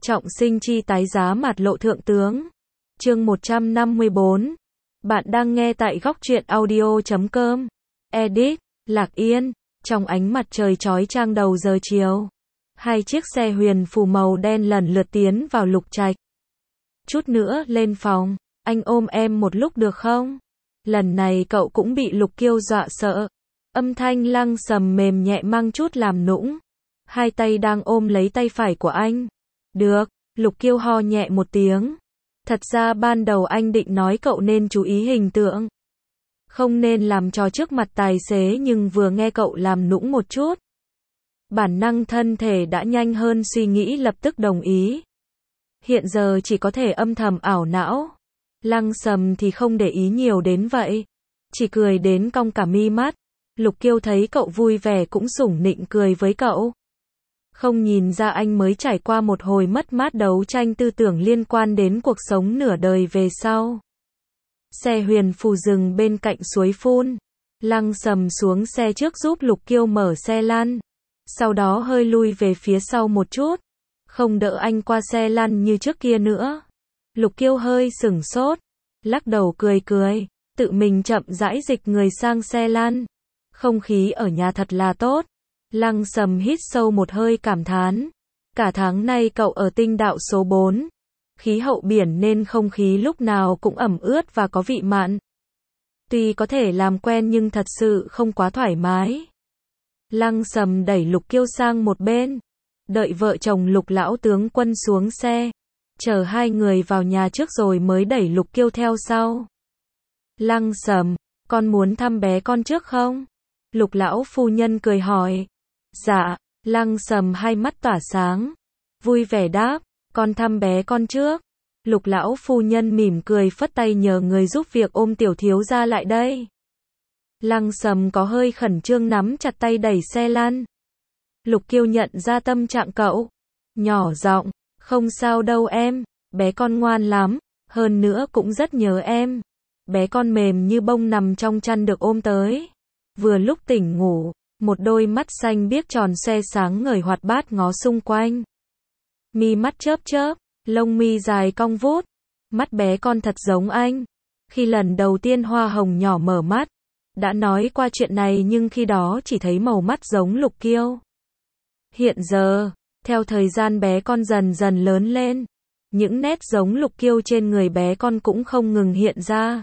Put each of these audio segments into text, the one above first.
Trọng sinh chi tái giá mặt lộ thượng tướng. Chương 154. Bạn đang nghe tại góc truyện audio.com. Edit, Lạc Yên. Trong ánh mặt trời chói chang đầu giờ chiều, hai chiếc xe huyền phù màu đen lần lượt tiến vào Lục Trạch. Chút nữa lên phòng, anh ôm em một lúc được không? Lần này cậu cũng bị Lục Kiêu dọa sợ. Âm thanh Lăng Sầm mềm nhẹ mang chút làm nũng. Hai tay đang ôm lấy tay phải của anh. Được, Lục Kiêu ho nhẹ một tiếng. Thật ra ban đầu anh định nói cậu nên chú ý hình tượng, không nên làm trò trước mặt tài xế, nhưng vừa nghe cậu làm nũng một chút, bản năng thân thể đã nhanh hơn suy nghĩ, lập tức đồng ý. Hiện giờ chỉ có thể âm thầm ảo não. Lăng Sầm thì không để ý nhiều đến vậy, chỉ cười đến cong cả mi mắt. Lục Kiêu thấy cậu vui vẻ cũng sủng nịnh cười với cậu. Không nhìn ra anh mới trải qua một hồi mất mát đấu tranh tư tưởng liên quan đến cuộc sống nửa đời về sau. Xe huyền phù dừng bên cạnh suối phun. Lăng Sầm xuống xe trước giúp Lục Kiêu mở xe lăn, sau đó hơi lui về phía sau một chút, không đỡ anh qua xe lăn như trước kia nữa. Lục Kiêu hơi sửng sốt, lắc đầu cười cười, tự mình chậm rãi dịch người sang xe lăn. Không khí ở nhà thật là tốt. Lăng Sầm hít sâu một hơi cảm thán. Cả tháng nay cậu ở tinh đạo số 4. Khí hậu biển nên không khí lúc nào cũng ẩm ướt và có vị mặn. Tuy có thể làm quen nhưng thật sự không quá thoải mái. Lăng Sầm đẩy Lục Kiêu sang một bên, đợi vợ chồng Lục lão tướng quân xuống xe, chờ hai người vào nhà trước rồi mới đẩy Lục Kiêu theo sau. Lăng Sầm, con muốn thăm bé con trước không? Lục lão phu nhân cười hỏi. Dạ. Lăng Sầm hai mắt tỏa sáng, vui vẻ đáp, con thăm bé con trước. Lục lão phu nhân mỉm cười phất tay nhờ người giúp việc ôm tiểu thiếu gia lại đây. Lăng Sầm có hơi khẩn trương nắm chặt tay đẩy xe lăn. Lục Kiêu nhận ra tâm trạng cậu, nhỏ giọng, không sao đâu em, bé con ngoan lắm, hơn nữa cũng rất nhớ em. Bé con mềm như bông nằm trong chăn được ôm tới. Vừa lúc tỉnh ngủ, một đôi mắt xanh biếc tròn xoe sáng ngời hoạt bát ngó xung quanh. Mi mắt chớp chớp, lông mi dài cong vút. Mắt bé con thật giống anh. Khi lần đầu tiên Hoa Hồng nhỏ mở mắt, đã nói qua chuyện này nhưng khi đó chỉ thấy màu mắt giống Lục Kiêu. Hiện giờ, theo thời gian bé con dần dần lớn lên, những nét giống Lục Kiêu trên người bé con cũng không ngừng hiện ra.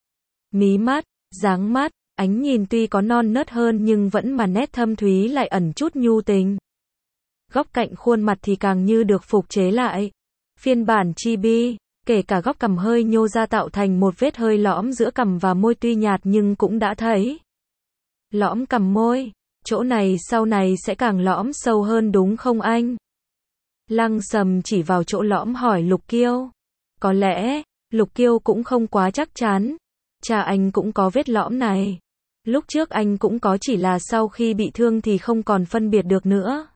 Mí mắt, dáng mắt, ánh nhìn tuy có non nớt hơn nhưng vẫn mà nét thâm thúy lại ẩn chút nhu tình. Góc cạnh khuôn mặt thì càng như được phục chế lại. Phiên bản chibi, kể cả góc cằm hơi nhô ra tạo thành một vết hơi lõm giữa cằm và môi, tuy nhạt nhưng cũng đã thấy. Lõm cằm môi, chỗ này sau này sẽ càng lõm sâu hơn đúng không anh? Lăng Sầm chỉ vào chỗ lõm hỏi Lục Kiêu. Có lẽ, Lục Kiêu cũng không quá chắc chắn. Cha anh cũng có vết lõm này. Lúc trước anh cũng có, chỉ là sau khi bị thương thì không còn phân biệt được nữa.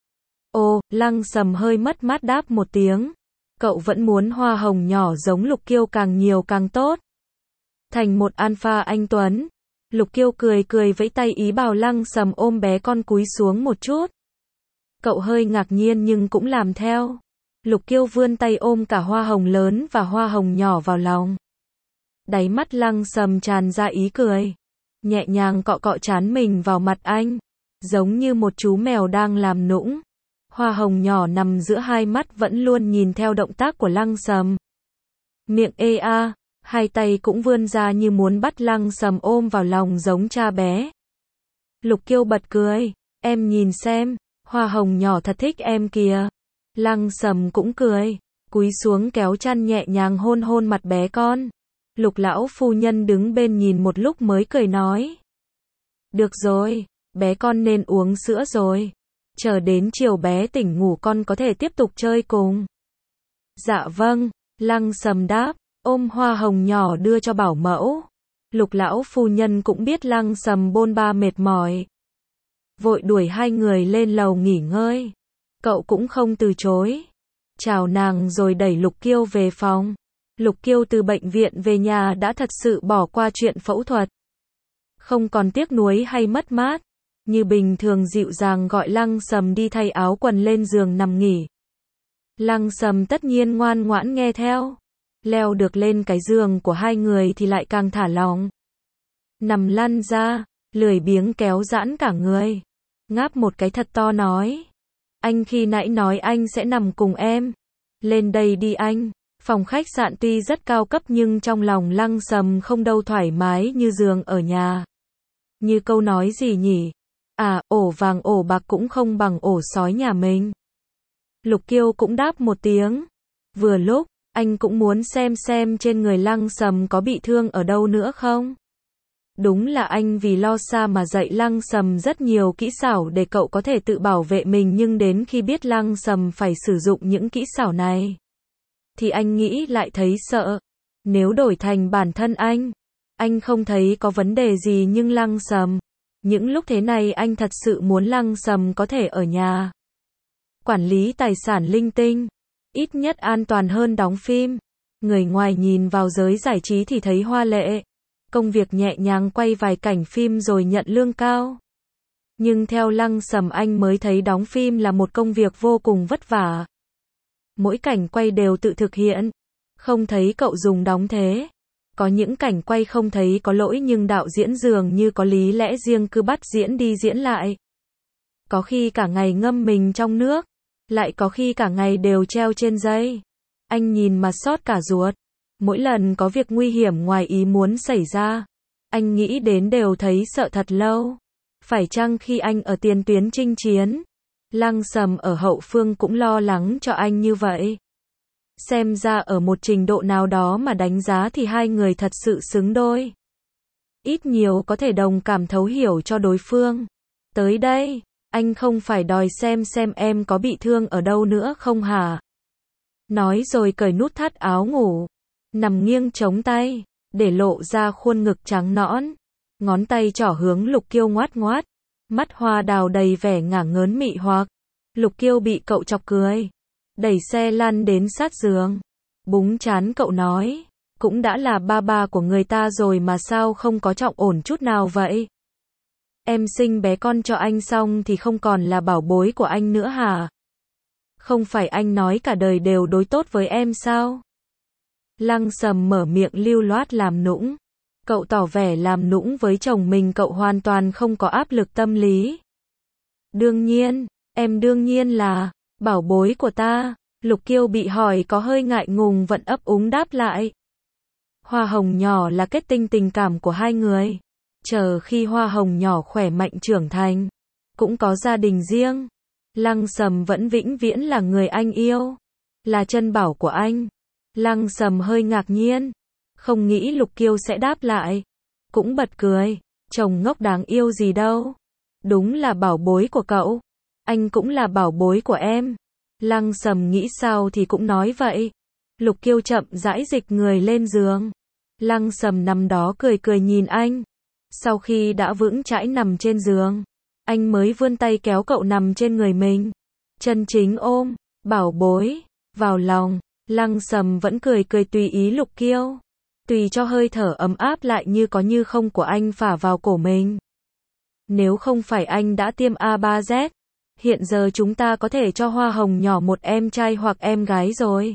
Ồ, Lăng Sầm hơi mất mát đáp một tiếng. Cậu vẫn muốn Hoa Hồng nhỏ giống Lục Kiêu càng nhiều càng tốt. Thành một alpha anh tuấn. Lục Kiêu cười cười vẫy tay ý bảo Lăng Sầm ôm bé con cúi xuống một chút. Cậu hơi ngạc nhiên nhưng cũng làm theo. Lục Kiêu vươn tay ôm cả Hoa Hồng lớn và Hoa Hồng nhỏ vào lòng. Đáy mắt Lăng Sầm tràn ra ý cười, nhẹ nhàng cọ cọ trán mình vào mặt anh, giống như một chú mèo đang làm nũng. Hoa Hồng nhỏ nằm giữa hai mắt vẫn luôn nhìn theo động tác của Lăng Sầm. Miệng ê a, hai tay cũng vươn ra như muốn bắt Lăng Sầm ôm vào lòng giống cha bé. Lục Kiêu bật cười, em nhìn xem, Hoa Hồng nhỏ thật thích em kìa. Lăng Sầm cũng cười, cúi xuống kéo chăn nhẹ nhàng hôn hôn mặt bé con. Lục lão phu nhân đứng bên nhìn một lúc mới cười nói. Được rồi, bé con nên uống sữa rồi. Chờ đến chiều bé tỉnh ngủ con có thể tiếp tục chơi cùng. Dạ vâng, Lăng Sầm đáp, ôm Hoa Hồng nhỏ đưa cho bảo mẫu. Lục lão phu nhân cũng biết Lăng Sầm bôn ba mệt mỏi, vội đuổi hai người lên lầu nghỉ ngơi. Cậu cũng không từ chối, chào nàng rồi đẩy Lục Kiêu về phòng. Lục Kiêu từ bệnh viện về nhà đã thật sự bỏ qua chuyện phẫu thuật, không còn tiếc nuối hay mất mát, như bình thường dịu dàng gọi Lăng Sầm đi thay áo quần lên giường nằm nghỉ. Lăng Sầm tất nhiên ngoan ngoãn nghe theo. Leo được lên cái giường của hai người thì lại càng thả lỏng. Nằm lăn ra, lười biếng kéo giãn cả người. Ngáp một cái thật to nói. Anh khi nãy nói anh sẽ nằm cùng em. Lên đây đi anh. Phòng khách sạn tuy rất cao cấp nhưng trong lòng Lăng Sầm không đâu thoải mái như giường ở nhà. Như câu nói gì nhỉ? À, ổ vàng ổ bạc cũng không bằng ổ sói nhà mình. Lục Kiêu cũng đáp một tiếng. Vừa lúc, anh cũng muốn xem trên người Lăng Sầm có bị thương ở đâu nữa không? Đúng là anh vì lo xa mà dạy Lăng Sầm rất nhiều kỹ xảo để cậu có thể tự bảo vệ mình, nhưng đến khi biết Lăng Sầm phải sử dụng những kỹ xảo này thì anh nghĩ lại thấy sợ. Nếu đổi thành bản thân anh không thấy có vấn đề gì, nhưng Lăng Sầm, những lúc thế này anh thật sự muốn Lăng Sầm có thể ở nhà quản lý tài sản linh tinh, ít nhất an toàn hơn đóng phim. Người ngoài nhìn vào giới giải trí thì thấy hoa lệ, công việc nhẹ nhàng quay vài cảnh phim rồi nhận lương cao. Nhưng theo Lăng Sầm anh mới thấy đóng phim là một công việc vô cùng vất vả. Mỗi cảnh quay đều tự thực hiện, không thấy cậu dùng đóng thế. Có những cảnh quay không thấy có lỗi nhưng đạo diễn dường như có lý lẽ riêng cứ bắt diễn đi diễn lại. Có khi cả ngày ngâm mình trong nước, lại có khi cả ngày đều treo trên dây. Anh nhìn mà xót cả ruột. Mỗi lần có việc nguy hiểm ngoài ý muốn xảy ra, anh nghĩ đến đều thấy sợ thật lâu. Phải chăng khi anh ở tiền tuyến chinh chiến, Lăng Sầm ở hậu phương cũng lo lắng cho anh như vậy? Xem ra ở một trình độ nào đó mà đánh giá thì hai người thật sự xứng đôi. Ít nhiều có thể đồng cảm thấu hiểu cho đối phương. Tới đây, anh không phải đòi xem em có bị thương ở đâu nữa không hả? Nói rồi cởi nút thắt áo ngủ, nằm nghiêng chống tay, để lộ ra khuôn ngực trắng nõn. Ngón tay trỏ hướng Lục Kiêu ngoát ngoát, mắt hoa đào đầy vẻ ngả ngớn mị hoặc. Lục Kiêu bị cậu chọc cười, đẩy xe lăn đến sát giường, búng trán cậu nói, cũng đã là ba của người ta rồi mà sao không có trọng ổn chút nào vậy? Em sinh bé con cho anh xong thì không còn là bảo bối của anh nữa hả? Không phải anh nói cả đời đều đối tốt với em sao? Lăng Sầm mở miệng lưu loát làm nũng. Cậu tỏ vẻ làm nũng với chồng mình cậu hoàn toàn không có áp lực tâm lý. Đương nhiên, em đương nhiên là bảo bối của ta. Lục Kiêu bị hỏi có hơi ngại ngùng vẫn ấp úng đáp lại. Hoa hồng nhỏ là kết tinh tình cảm của hai người. Chờ khi hoa hồng nhỏ khỏe mạnh trưởng thành, cũng có gia đình riêng, Lăng Sầm vẫn vĩnh viễn là người anh yêu, là chân bảo của anh. Lăng Sầm hơi ngạc nhiên, không nghĩ Lục Kiêu sẽ đáp lại, cũng bật cười, chồng ngốc đáng yêu gì đâu, đúng là bảo bối của cậu, anh cũng là bảo bối của em. Lăng Sầm nghĩ sao thì cũng nói vậy. Lục Kiêu chậm rãi dịch người lên giường, Lăng Sầm nằm đó cười nhìn anh. Sau khi đã vững chãi nằm trên giường, anh mới vươn tay kéo cậu nằm trên người mình, chân chính ôm bảo bối vào lòng. Lăng Sầm vẫn cười tùy ý Lục Kiêu, tùy cho hơi thở ấm áp lại như có như không của anh phả vào cổ mình. Nếu không phải anh đã tiêm A3Z, hiện giờ chúng ta có thể cho hoa hồng nhỏ một em trai hoặc em gái rồi.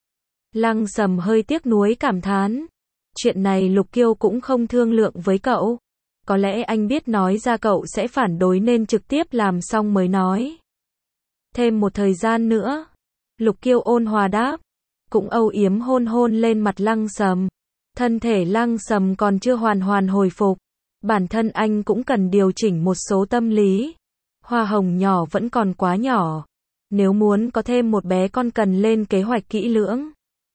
Lăng Sầm hơi tiếc nuối cảm thán. Chuyện này Lục Kiêu cũng không thương lượng với cậu. Có lẽ anh biết nói ra cậu sẽ phản đối nên trực tiếp làm xong mới nói. Thêm một thời gian nữa. Lục Kiêu ôn hòa đáp. Cũng âu yếm hôn lên mặt Lăng Sầm. Thân thể Lăng Sầm còn chưa hoàn hồi phục. Bản thân anh cũng cần điều chỉnh một số tâm lý. Hoa hồng nhỏ vẫn còn quá nhỏ. Nếu muốn có thêm một bé con cần lên kế hoạch kỹ lưỡng.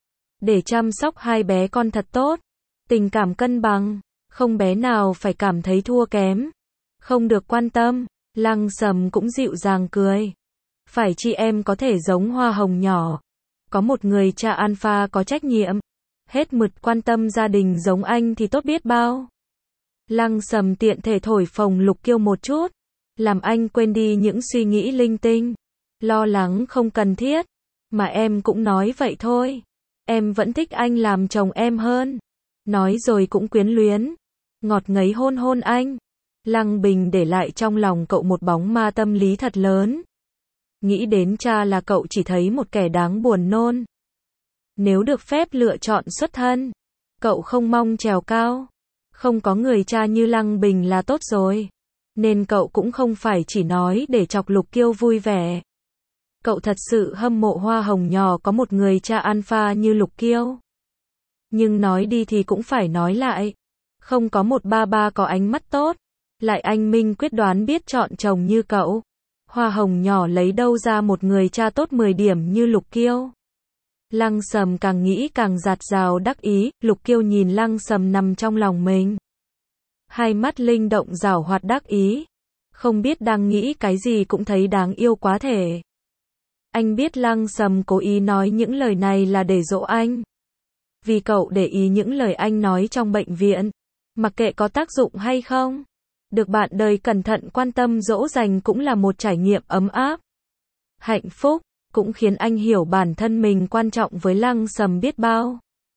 Để chăm sóc hai bé con thật tốt. Tình cảm cân bằng. Không bé nào phải cảm thấy thua kém. Không được quan tâm. Lăng Sầm cũng dịu dàng cười. Phải chị em có thể giống hoa hồng nhỏ. Có một người cha alpha có trách nhiệm. Hết mực quan tâm gia đình giống anh thì tốt biết bao. Lăng Sầm tiện thể thổi phồng Lục Kiêu một chút. Làm anh quên đi những suy nghĩ linh tinh. Lo lắng không cần thiết. Mà em cũng nói vậy thôi. Em vẫn thích anh làm chồng em hơn. Nói rồi cũng quyến luyến. Ngọt ngấy hôn anh. Lăng Bình để lại trong lòng cậu một bóng ma tâm lý thật lớn. Nghĩ đến cha là cậu chỉ thấy một kẻ đáng buồn nôn. Nếu được phép lựa chọn xuất thân, cậu không mong trèo cao. Không có người cha như Lăng Bình là tốt rồi. Nên cậu cũng không phải chỉ nói để chọc Lục Kiêu vui vẻ. Cậu thật sự hâm mộ hoa hồng nhỏ có một người cha alpha như Lục Kiêu. Nhưng nói đi thì cũng phải nói lại. Không có một ba ba có ánh mắt tốt, lại anh minh quyết đoán biết chọn chồng như cậu. Hoa hồng nhỏ lấy đâu ra một người cha tốt 10 điểm như Lục Kiêu. Lăng Sầm càng nghĩ càng dạt dào đắc ý, Lục Kiêu nhìn Lăng Sầm nằm trong lòng mình. Hai mắt linh động giảo hoạt đắc ý. Không biết đang nghĩ cái gì cũng thấy đáng yêu quá thể. Anh biết Lăng Sầm cố ý nói những lời này là để dỗ anh. Vì cậu để ý những lời anh nói trong bệnh viện. Mặc kệ có tác dụng hay không. Được bạn đời cẩn thận quan tâm dỗ dành cũng là một trải nghiệm ấm áp. Hạnh phúc, cũng khiến anh hiểu bản thân mình quan trọng với Lăng Sầm biết bao.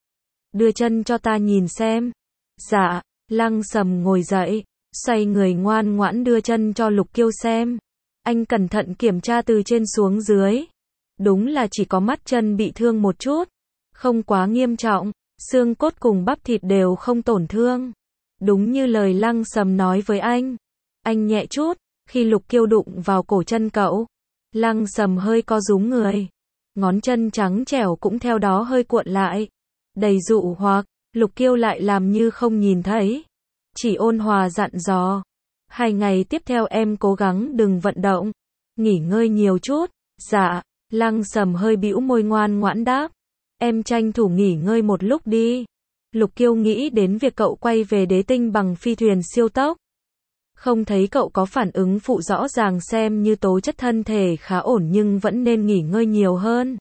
Đưa chân cho ta nhìn xem. Dạ, Lăng Sầm ngồi dậy, xoay người ngoan ngoãn đưa chân cho Lục Kiêu xem. Anh cẩn thận kiểm tra từ trên xuống dưới. Đúng là chỉ có mắt chân bị thương một chút. Không quá nghiêm trọng, xương cốt cùng bắp thịt đều không tổn thương. Đúng như lời Lăng Sầm nói với anh. Anh nhẹ chút, khi Lục Kiêu đụng vào cổ chân cậu. Lăng Sầm hơi co rúm người. Ngón chân trắng trẻo cũng theo đó hơi cuộn lại. Đầy dụ hoặc, Lục Kiêu lại làm như không nhìn thấy. Chỉ ôn hòa dặn dò. 2 ngày tiếp theo em cố gắng đừng vận động. Nghỉ ngơi nhiều chút. Dạ, Lăng Sầm hơi bĩu môi ngoan ngoãn đáp. Em tranh thủ nghỉ ngơi một lúc đi. Lục Kiêu nghĩ đến việc cậu quay về đế tinh bằng phi thuyền siêu tốc. Không thấy cậu có phản ứng phụ rõ ràng xem như tố chất thân thể khá ổn nhưng vẫn nên nghỉ ngơi nhiều hơn.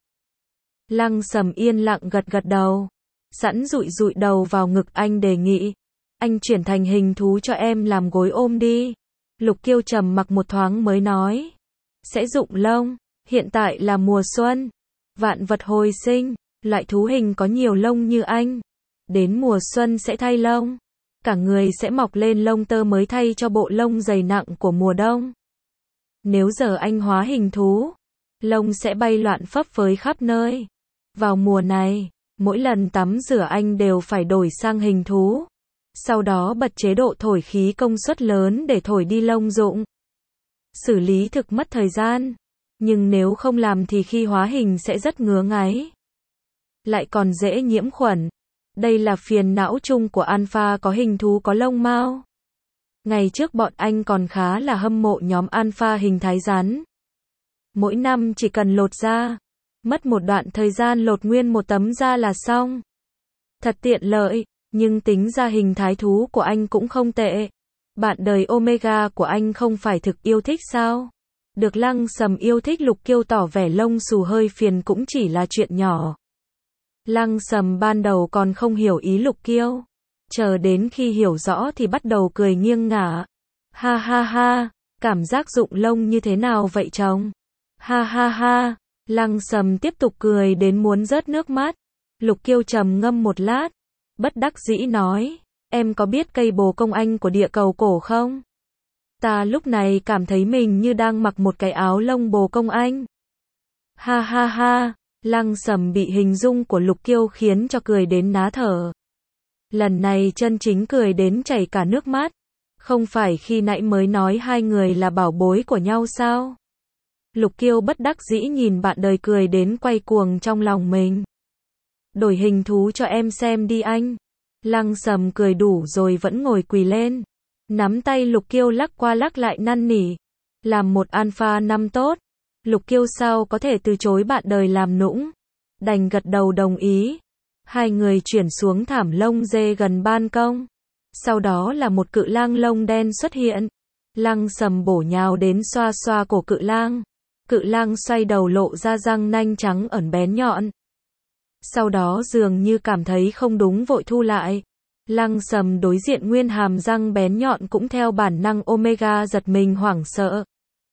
Lăng Sầm yên lặng gật gật đầu. Sẵn dụi dụi đầu vào ngực anh đề nghị. Anh chuyển thành hình thú cho em làm gối ôm đi. Lục Kiêu trầm mặc một thoáng mới nói. Sẽ rụng lông. Hiện tại là mùa xuân. Vạn vật hồi sinh. Loại thú hình có nhiều lông như anh. Đến mùa xuân sẽ thay lông. Cả người sẽ mọc lên lông tơ mới thay cho bộ lông dày nặng của mùa đông. Nếu giờ anh hóa hình thú, lông sẽ bay loạn phấp phới khắp nơi. Vào mùa này, mỗi lần tắm rửa anh đều phải đổi sang hình thú. Sau đó bật chế độ thổi khí công suất lớn để thổi đi lông rụng. Xử lý thực mất thời gian, nhưng nếu không làm thì khi hóa hình sẽ rất ngứa ngáy. Lại còn dễ nhiễm khuẩn. Đây là phiền não chung của alpha có hình thú có lông mao. Ngày trước bọn anh còn khá là hâm mộ nhóm alpha hình thái rắn. Mỗi năm chỉ cần lột da, mất một đoạn thời gian lột nguyên một tấm da là xong. Thật tiện lợi, nhưng tính ra hình thái thú của anh cũng không tệ. Bạn đời Omega của anh không phải thực yêu thích sao? Được Lăng Sầm yêu thích, Lục Kiêu tỏ vẻ lông xù hơi phiền cũng chỉ là chuyện nhỏ. Lăng Sầm ban đầu còn không hiểu ý Lục Kiêu. Chờ đến khi hiểu rõ thì bắt đầu cười nghiêng ngả. Ha ha ha, cảm giác rụng lông như thế nào vậy chồng? Ha ha ha, Lăng Sầm tiếp tục cười đến muốn rớt nước mắt. Lục Kiêu trầm ngâm một lát, bất đắc dĩ nói, em có biết cây bồ công anh của địa cầu cổ không? Ta lúc này cảm thấy mình như đang mặc một cái áo lông bồ công anh. Ha ha ha. Lăng Sầm bị hình dung của Lục Kiêu khiến cho cười đến ná thở. Lần này chân chính cười đến chảy cả nước mắt. Không phải khi nãy mới nói hai người là bảo bối của nhau sao? Lục Kiêu bất đắc dĩ nhìn bạn đời cười đến quay cuồng trong lòng mình. Đổi hình thú cho em xem đi anh. Lăng Sầm cười đủ rồi vẫn ngồi quỳ lên. Nắm tay Lục Kiêu lắc qua lắc lại năn nỉ. Làm một alpha năm tốt. Lục Kiêu sao có thể từ chối bạn đời làm nũng. Đành gật đầu đồng ý. Hai người chuyển xuống thảm lông dê gần ban công. Sau đó là một cự lang lông đen xuất hiện. Lăng Sầm bổ nhào đến xoa xoa cổ cự lang. Cự lang xoay đầu lộ ra răng nanh trắng ẩn bén nhọn. Sau đó dường như cảm thấy không đúng vội thu lại. Lăng Sầm đối diện nguyên hàm răng bén nhọn cũng theo bản năng Omega giật mình hoảng sợ.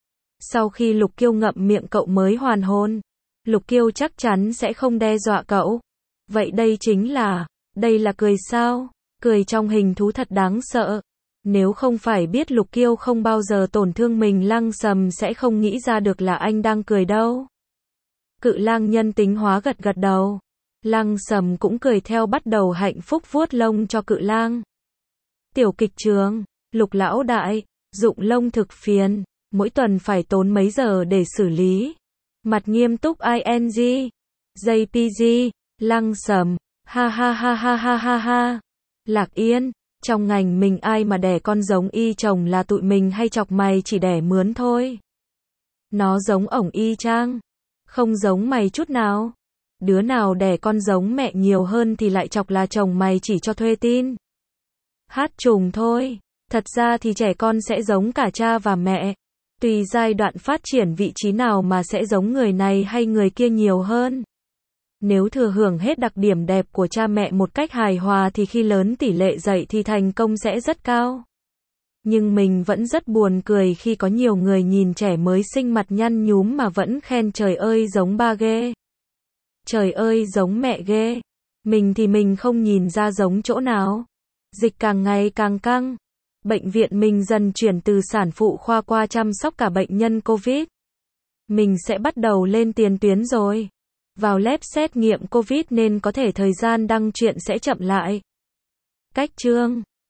Sau khi Lục Kiêu ngậm miệng cậu mới hoàn hồn. Lục Kiêu chắc chắn sẽ không đe dọa cậu. Vậy đây chính là, đây là cười sao? Cười trong hình thú thật đáng sợ. Nếu không phải biết Lục Kiêu không bao giờ tổn thương mình, Lăng Sầm sẽ không nghĩ ra được là anh đang cười đâu. Cự lang nhân tính hóa gật gật đầu. Lăng Sầm cũng cười theo, bắt đầu hạnh phúc vuốt lông cho cự lang. Tiểu kịch trường, Lục lão đại, rụng lông thực phiền, mỗi tuần phải tốn mấy giờ để xử lý. Mặt nghiêm túc ing. JPG, Lăng Sầm, ha ha ha ha ha ha ha. Lạc Yên, trong ngành mình ai mà đẻ con giống y chồng là tụi mình hay chọc mày chỉ đẻ mướn thôi. Nó giống ổng y chang, không giống mày chút nào. Đứa nào đẻ con giống mẹ nhiều hơn thì lại chọc là chồng mày chỉ cho thuê tin. Hát trùng thôi, thật ra thì trẻ con sẽ giống cả cha và mẹ. Tùy giai đoạn phát triển vị trí nào mà sẽ giống người này hay người kia nhiều hơn. Nếu thừa hưởng hết đặc điểm đẹp của cha mẹ một cách hài hòa thì khi lớn tỷ lệ dạy thì thành công sẽ rất cao. Nhưng mình vẫn rất buồn cười khi có nhiều người nhìn trẻ mới sinh mặt nhăn nhúm mà vẫn khen trời ơi giống ba ghê. Trời ơi giống mẹ ghê. Mình thì mình không nhìn ra giống chỗ nào. Dịch càng ngày càng căng. Bệnh viện mình dần chuyển từ sản phụ khoa qua chăm sóc cả bệnh nhân Covid. Mình sẽ bắt đầu lên tiền tuyến rồi. Vào lab xét nghiệm Covid nên có thể thời gian đăng truyện sẽ chậm lại. Cách chương